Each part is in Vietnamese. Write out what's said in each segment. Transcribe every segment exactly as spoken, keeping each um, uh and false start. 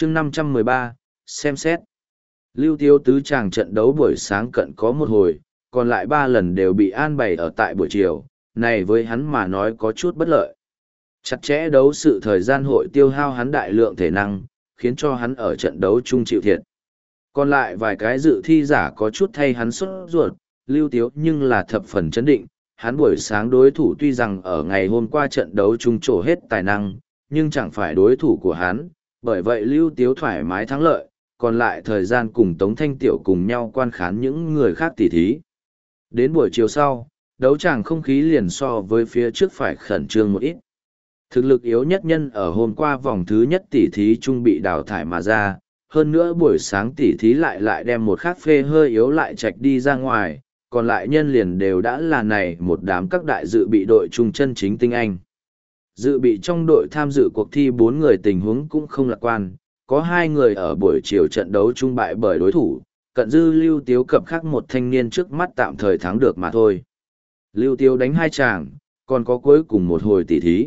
chương năm trăm mười ba, xem xét. Lưu Tiếu tứ chàng trận đấu buổi sáng cận có một hồi, còn lại ba lần đều bị an bày ở tại buổi chiều, này với hắn mà nói có chút bất lợi. Chặt chẽ đấu sự thời gian hội tiêu hao hắn đại lượng thể năng, khiến cho hắn ở trận đấu chung chịu thiệt. Còn lại vài cái dự thi giả có chút thay hắn sốt ruột, Lưu Tiếu nhưng là thập phần chấn định. Hắn buổi sáng đối thủ tuy rằng ở ngày hôm qua trận đấu chung trổ hết tài năng, nhưng chẳng phải đối thủ của hắn, bởi vậy Lưu Tiếu thoải mái thắng lợi, còn lại thời gian cùng Tống Thanh Tiểu cùng nhau quan khán những người khác tỉ thí. Đến buổi chiều sau, đấu tràng không khí liền so với phía trước phải khẩn trương một ít. Thực lực yếu nhất nhân ở hôm qua vòng thứ nhất tỉ thí chung bị đào thải mà ra, hơn nữa buổi sáng tỉ thí lại lại đem một khác phê hơi yếu lại chạch đi ra ngoài, còn lại nhân liền đều đã là này một đám các đại dự bị đội chung chân chính tinh anh. Dự bị trong đội tham dự cuộc thi bốn người tình huống cũng không lạc quan, có hai người ở buổi chiều trận đấu chung bại bởi đối thủ, cận dư Lưu Tiếu cập khác một thanh niên trước mắt tạm thời thắng được mà thôi. Lưu Tiếu đánh hai chàng, còn có cuối cùng một hồi tỉ thí.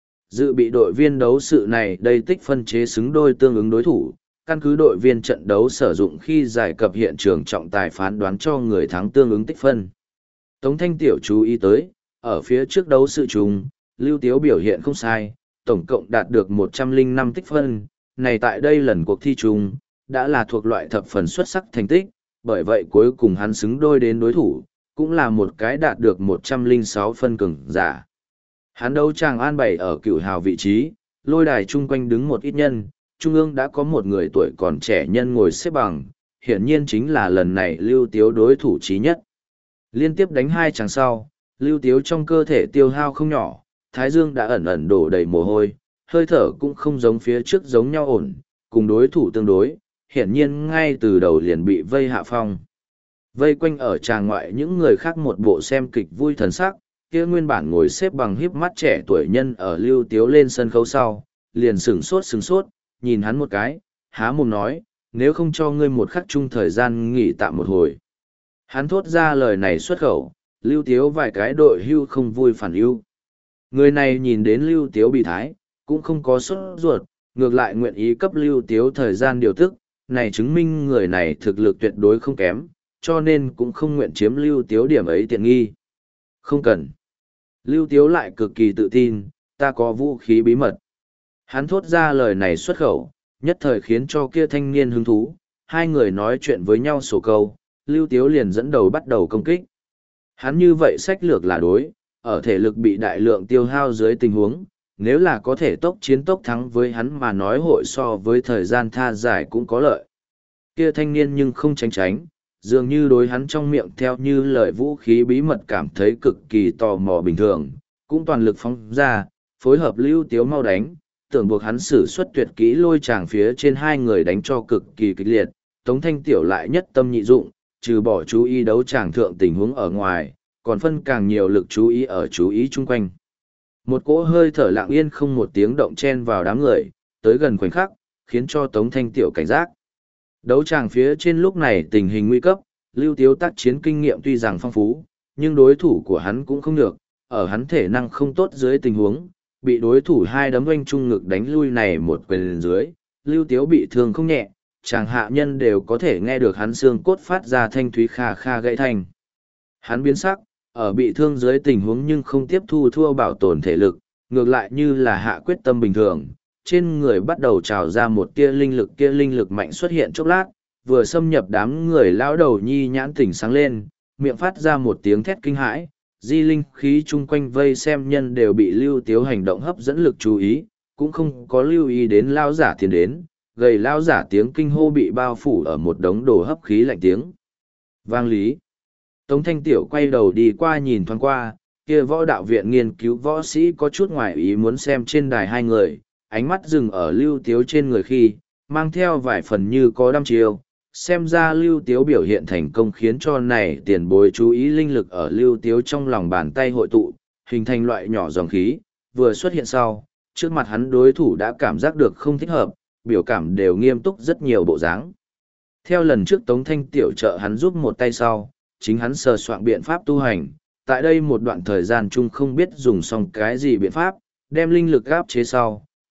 Dự bị đội viên đấu sự này đây tích phân chế xứng đôi tương ứng đối thủ, căn cứ đội viên trận đấu sử dụng khi giải cập hiện trường trọng tài phán đoán cho người thắng tương ứng tích phân. Tống Thanh Tiểu chú ý tới, ở phía trước đấu sự chung, Lưu Tiếu biểu hiện không sai, tổng cộng đạt được một trăm lẻ năm tích phân, này tại đây lần cuộc thi chung, đã là thuộc loại thập phần xuất sắc thành tích, bởi vậy cuối cùng hắn xứng đôi đến đối thủ, cũng là một cái đạt được một trăm lẻ sáu phân cường giả. Hắn đấu tràng an bày ở cựu hào vị trí, lôi đài chung quanh đứng một ít nhân, trung ương đã có một người tuổi còn trẻ nhân ngồi xếp bằng, hiển nhiên chính là lần này Lưu Tiếu đối thủ chí nhất. Liên tiếp đánh hai chàng sau, Lưu Tiếu trong cơ thể tiêu hao không nhỏ, thái dương đã ẩn ẩn đổ đầy mồ hôi, hơi thở cũng không giống phía trước giống nhau ổn, cùng đối thủ tương đối, hiển nhiên ngay từ đầu liền bị vây hạ phong. Vây quanh ở tràng ngoại những người khác một bộ xem kịch vui thần sắc, kia nguyên bản ngồi xếp bằng híp mắt trẻ tuổi nhân ở Lưu Tiếu lên sân khấu sau, liền sửng sốt sửng sốt, nhìn hắn một cái, há mồm nói, nếu không cho ngươi một khắc chung thời gian nghỉ tạm một hồi. Hắn thốt ra lời này xuất khẩu, Lưu Tiếu vài cái đội hưu không vui phản ưu. Người này nhìn đến Lưu Tiếu bị thái, cũng không có sốt ruột, ngược lại nguyện ý cấp Lưu Tiếu thời gian điều tức, này chứng minh người này thực lực tuyệt đối không kém, cho nên cũng không nguyện chiếm Lưu Tiếu điểm ấy tiện nghi. Không cần. Lưu Tiếu lại cực kỳ tự tin, ta có vũ khí bí mật. Hắn thốt ra lời này xuất khẩu, nhất thời khiến cho kia thanh niên hứng thú, hai người nói chuyện với nhau sổ câu, Lưu Tiếu liền dẫn đầu bắt đầu công kích. Hắn như vậy sách lược là đối, ở thể lực bị đại lượng tiêu hao dưới tình huống, nếu là có thể tốc chiến tốc thắng với hắn mà nói hội so với thời gian tha giải cũng có lợi. Kia thanh niên nhưng không tránh tránh, dường như đối hắn trong miệng theo như lời vũ khí bí mật cảm thấy cực kỳ tò mò bình thường, cũng toàn lực phóng ra, phối hợp Lưu Tiếu mau đánh, tưởng buộc hắn sử xuất tuyệt kỹ lôi tràng phía trên hai người đánh cho cực kỳ kịch liệt, Tống Thanh Tiểu lại nhất tâm nhị dụng, trừ bỏ chú ý đấu tràng thượng tình huống ở ngoài, còn phân càng nhiều lực chú ý ở chú ý chung quanh. Một cỗ hơi thở lặng yên không một tiếng động chen vào đám người, tới gần khoảnh khắc, khiến cho Tống Thanh Tiểu cảnh giác. Đấu tràng phía trên lúc này tình hình nguy cấp, Lưu Tiếu tác chiến kinh nghiệm tuy rằng phong phú, nhưng đối thủ của hắn cũng không được, ở hắn thể năng không tốt dưới tình huống, bị đối thủ hai đấm oanh trung ngực đánh lui này một quyền dưới, Lưu Tiếu bị thương không nhẹ, chàng hạ nhân đều có thể nghe được hắn xương cốt phát ra thanh thúy kha kha gãy thanh. Hắn biến sắc, ở bị thương dưới tình huống nhưng không tiếp thu thua bảo tồn thể lực, ngược lại như là hạ quyết tâm bình thường, trên người bắt đầu trào ra một tia linh lực, kia linh lực mạnh xuất hiện chốc lát, vừa xâm nhập đám người lão đầu nhi nhãn tỉnh sáng lên, miệng phát ra một tiếng thét kinh hãi, di linh khí chung quanh vây xem nhân đều bị Lưu Tiếu hành động hấp dẫn lực chú ý, cũng không có lưu ý đến lao giả tiến đến, gầy lao giả tiếng kinh hô bị bao phủ ở một đống đồ hấp khí lạnh tiếng. Vang lý. Tống Thanh Tiểu quay đầu đi qua nhìn thoáng qua, kia võ đạo viện nghiên cứu võ sĩ có chút ngoài ý muốn xem trên đài hai người, ánh mắt dừng ở Lưu Tiếu trên người khi, mang theo vài phần như có đăm chiêu. Xem ra Lưu Tiếu biểu hiện thành công khiến cho này tiền bối chú ý linh lực ở Lưu Tiếu trong lòng bàn tay hội tụ, hình thành loại nhỏ dòng khí, vừa xuất hiện sau, trước mặt hắn đối thủ đã cảm giác được không thích hợp, biểu cảm đều nghiêm túc rất nhiều bộ dáng. Theo lần trước Tống Thanh Tiểu trợ hắn giúp một tay sau, chính hắn sờ soạn biện pháp tu hành, tại đây một đoạn thời gian chung không biết dùng xong cái gì biện pháp, đem linh lực áp chế sau,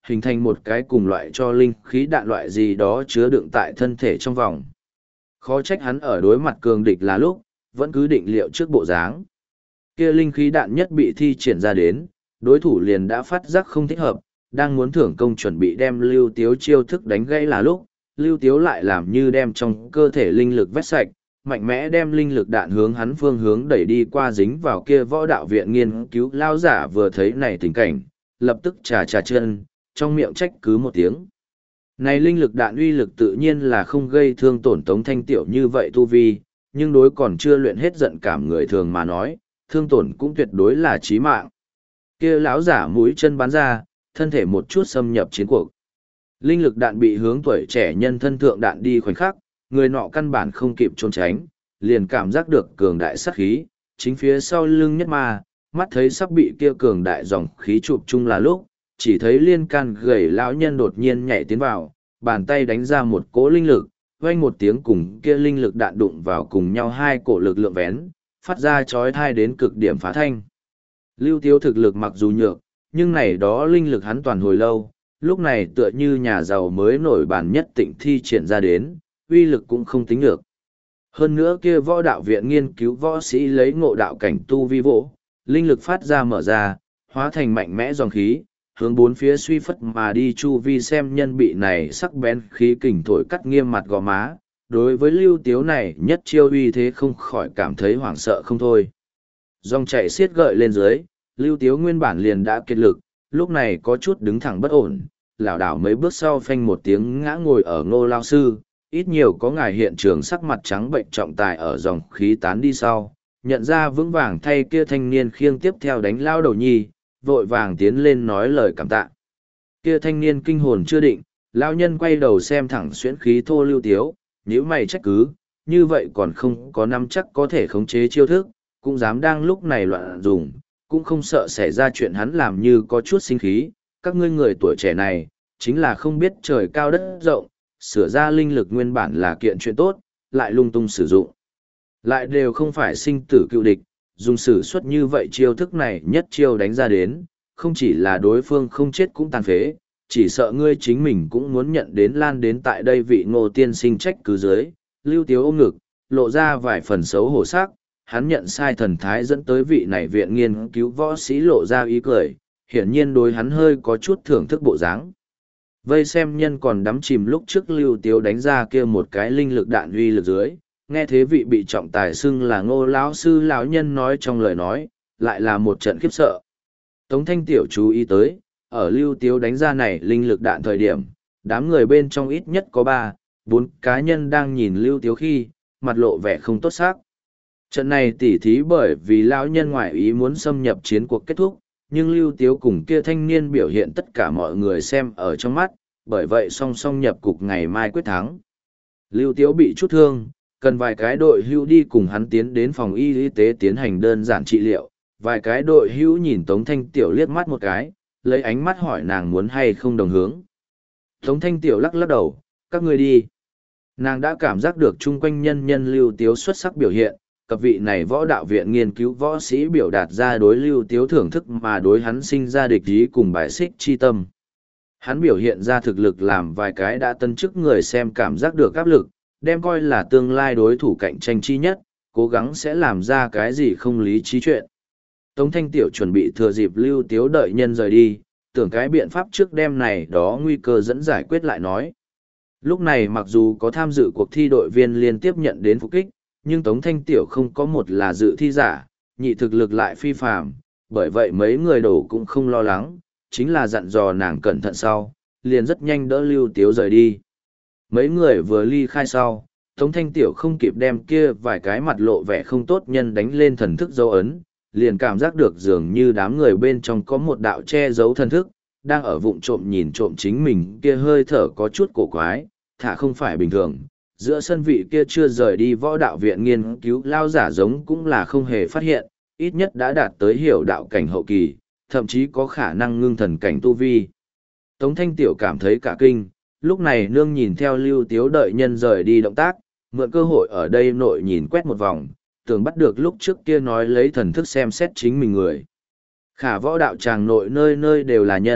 hình thành một cái cùng loại cho linh khí đạn loại gì đó chứa đựng tại thân thể trong vòng. Khó trách hắn ở đối mặt cường địch là lúc, vẫn cứ định liệu trước bộ dáng. Kia linh khí đạn nhất bị thi triển ra đến, đối thủ liền đã phát giác không thích hợp, đang muốn thưởng công chuẩn bị đem Lưu Tiếu chiêu thức đánh gãy là lúc, Lưu Tiếu lại làm như đem trong cơ thể linh lực vét sạch, mạnh mẽ đem linh lực đạn hướng hắn phương hướng đẩy đi qua dính vào kia võ đạo viện nghiên cứu lao giả vừa thấy này tình cảnh, lập tức trà trà chân, trong miệng trách cứ một tiếng. Này linh lực đạn uy lực tự nhiên là không gây thương tổn Tống Thanh Tiểu như vậy tu vi, nhưng đối còn chưa luyện hết giận cảm người thường mà nói, thương tổn cũng tuyệt đối là chí mạng. Kia lão giả mũi chân bắn ra, thân thể một chút xâm nhập chiến cuộc. Linh lực đạn bị hướng tuổi trẻ nhân thân thượng đạn đi khoảnh khắc, người nọ căn bản không kịp trốn tránh, liền cảm giác được cường đại sát khí, chính phía sau lưng nhất ma, mắt thấy sắp bị kia cường đại dòng khí chụp chung là lúc, chỉ thấy liên can gầy lão nhân đột nhiên nhảy tiến vào, bàn tay đánh ra một cỗ linh lực, vang một tiếng cùng kia linh lực đạn đụng vào cùng nhau hai cổ lực lượng vén, phát ra chói tai đến cực điểm phá thanh. Lưu Tiếu thực lực mặc dù nhược, nhưng này đó linh lực hắn toàn hồi lâu, lúc này tựa như nhà giàu mới nổi bản nhất tịnh thi triển ra đến, uy lực cũng không tính được. Hơn nữa kia võ đạo viện nghiên cứu võ sĩ lấy ngộ đạo cảnh tu vi vỗ, linh lực phát ra mở ra, hóa thành mạnh mẽ dòng khí, hướng bốn phía suy phất mà đi chu vi xem nhân bị này sắc bén khí kình thổi cắt nghiêm mặt gò má. Đối với Lưu Tiếu này nhất chiêu uy thế không khỏi cảm thấy hoảng sợ không thôi. Dòng chạy xiết gợi lên dưới, Lưu Tiếu nguyên bản liền đã kiệt lực, lúc này có chút đứng thẳng bất ổn, lảo đảo mấy bước sau phanh một tiếng ngã ngồi ở Ngô lao sư, ít nhiều có ngài hiện trường sắc mặt trắng bệnh trọng tài ở dòng khí tán đi sau, nhận ra vững vàng thay kia thanh niên khiêng tiếp theo đánh lao đầu nhi, vội vàng tiến lên nói lời cảm tạ. Kia thanh niên kinh hồn chưa định, lao nhân quay đầu xem thẳng xuyễn khí thô Lưu Tiếu, nếu mày trách cứ, như vậy còn không có năm chắc có thể khống chế chiêu thức, cũng dám đang lúc này loạn dùng, cũng không sợ xảy ra chuyện hắn làm như có chút sinh khí, các ngươi người tuổi trẻ này, chính là không biết trời cao đất rộng, sửa ra linh lực nguyên bản là kiện chuyện tốt, lại lung tung sử dụng. Lại đều không phải sinh tử cựu địch, dùng sử xuất như vậy chiêu thức này nhất chiêu đánh ra đến, không chỉ là đối phương không chết cũng tàn phế, chỉ sợ ngươi chính mình cũng muốn nhận đến lan đến tại đây vị Ngô tiên sinh trách cứ dưới. Lưu Tiếu ôm ngực, lộ ra vài phần xấu hổ sắc, hắn nhận sai thần thái dẫn tới vị này viện nghiên cứu võ sĩ lộ ra ý cười, hiển nhiên đối hắn hơi có chút thưởng thức bộ dáng. Vây xem nhân còn đắm chìm lúc trước Lưu Tiếu đánh ra kia một cái linh lực đạn uy lực dưới, nghe thế vị bị trọng tài xưng là Ngô lão sư lão nhân nói trong lời nói, lại là một trận khiếp sợ. Tống Thanh Tiểu chú ý tới, ở Lưu Tiếu đánh ra này linh lực đạn thời điểm, đám người bên trong ít nhất có ba, bốn cá nhân đang nhìn Lưu Tiếu khi, mặt lộ vẻ không tốt sắc. Trận này tỉ thí bởi vì lão nhân ngoại ý muốn xâm nhập chiến cuộc kết thúc, nhưng Lưu Tiếu cùng kia thanh niên biểu hiện tất cả mọi người xem ở trong mắt, bởi vậy song song nhập cục ngày mai quyết thắng. Lưu Tiếu bị chút thương, cần vài cái đội hữu đi cùng hắn tiến đến phòng y y tế tiến hành đơn giản trị liệu, vài cái đội hữu nhìn Tống Thanh Tiểu liếc mắt một cái, lấy ánh mắt hỏi nàng muốn hay không đồng hướng. Tống Thanh Tiểu lắc lắc đầu, các ngươi đi. Nàng đã cảm giác được chung quanh nhân nhân Lưu Tiếu xuất sắc biểu hiện, cặp vị này võ đạo viện nghiên cứu võ sĩ biểu đạt ra đối Lưu Tiếu thưởng thức mà đối hắn sinh ra địch ý cùng bài xích chi tâm. Hắn biểu hiện ra thực lực làm vài cái đã tân chức người xem cảm giác được áp lực, đem coi là tương lai đối thủ cạnh tranh chi nhất, cố gắng sẽ làm ra cái gì không lý trí chuyện. Tống Thanh Tiểu chuẩn bị thừa dịp Lưu Tiếu đợi nhân rời đi, tưởng cái biện pháp trước đêm này đó nguy cơ dẫn giải quyết lại nói. Lúc này mặc dù có tham dự cuộc thi đội viên liên tiếp nhận đến phục kích, nhưng Tống Thanh Tiểu không có một là dự thi giả, nhị thực lực lại phi phàm, bởi vậy mấy người đổ cũng không lo lắng, chính là dặn dò nàng cẩn thận sau, liền rất nhanh đỡ Lưu Tiếu rời đi. Mấy người vừa ly khai sau, Tống Thanh Tiểu không kịp đem kia vài cái mặt lộ vẻ không tốt nhân đánh lên thần thức dấu ấn, liền cảm giác được dường như đám người bên trong có một đạo che giấu thần thức, đang ở vụng trộm nhìn trộm chính mình kia hơi thở có chút cổ quái, thả không phải bình thường. Giữa sân vị kia chưa rời đi võ đạo viện nghiên cứu lao giả giống cũng là không hề phát hiện, ít nhất đã đạt tới hiểu đạo cảnh hậu kỳ, thậm chí có khả năng ngưng thần cảnh tu vi. Tống Thanh Tiểu cảm thấy cả kinh, lúc này nương nhìn theo Lưu Tiếu đợi nhân rời đi động tác, mượn cơ hội ở đây nội nhìn quét một vòng, tưởng bắt được lúc trước kia nói lấy thần thức xem xét chính mình người. Khả võ đạo tràng nội nơi nơi đều là nhân,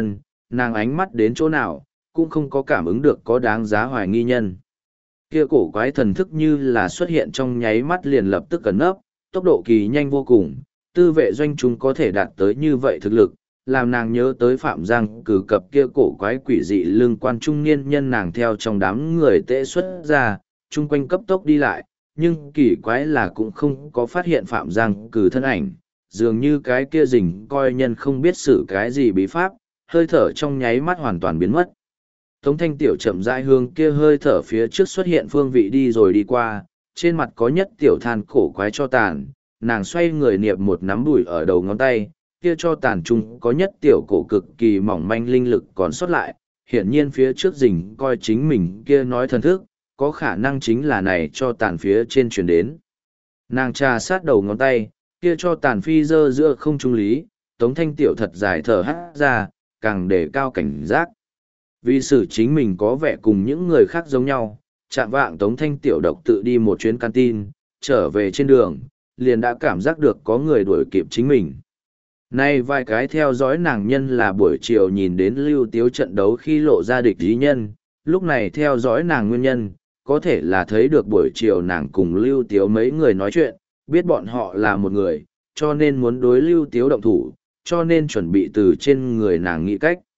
nàng ánh mắt đến chỗ nào, cũng không có cảm ứng được có đáng giá hoài nghi nhân. Kia cổ quái thần thức như là xuất hiện trong nháy mắt liền lập tức cẩn nấp, tốc độ kỳ nhanh vô cùng, tư vệ doanh chúng có thể đạt tới như vậy thực lực, làm nàng nhớ tới Phạm Giang cử cập kia cổ quái quỷ dị lương quan trung niên nhân nàng theo trong đám người tệ xuất ra, chung quanh cấp tốc đi lại, nhưng kỳ quái là cũng không có phát hiện Phạm Giang cử thân ảnh, dường như cái kia rình coi nhân không biết xử cái gì bí pháp, hơi thở trong nháy mắt hoàn toàn biến mất. Tống Thanh Tiểu chậm rãi hướng kia hơi thở phía trước xuất hiện phương vị đi rồi đi qua, trên mặt có nhất tiểu than cổ quái cho tàn, nàng xoay người niệm một nắm bụi ở đầu ngón tay, kia cho tàn trung có nhất tiểu cổ cực kỳ mỏng manh linh lực còn sót lại, hiển nhiên phía trước rình coi chính mình kia nói thần thức, có khả năng chính là này cho tàn phía trên truyền đến. Nàng trà sát đầu ngón tay, kia cho tàn phi dơ giữa không trung lý, Tống Thanh Tiểu thật dài thở hát ra, càng đề cao cảnh giác. Vì sự chính mình có vẻ cùng những người khác giống nhau, chạm vạng Tống Thanh Tiểu độc tự đi một chuyến canteen, trở về trên đường, liền đã cảm giác được có người đuổi kịp chính mình. Nay vài cái theo dõi nàng nhân là buổi chiều nhìn đến Lưu Tiếu trận đấu khi lộ ra địch ý nhân, lúc này theo dõi nàng nguyên nhân, có thể là thấy được buổi chiều nàng cùng Lưu Tiếu mấy người nói chuyện, biết bọn họ là một người, cho nên muốn đối Lưu Tiếu động thủ, cho nên chuẩn bị từ trên người nàng nghĩ cách.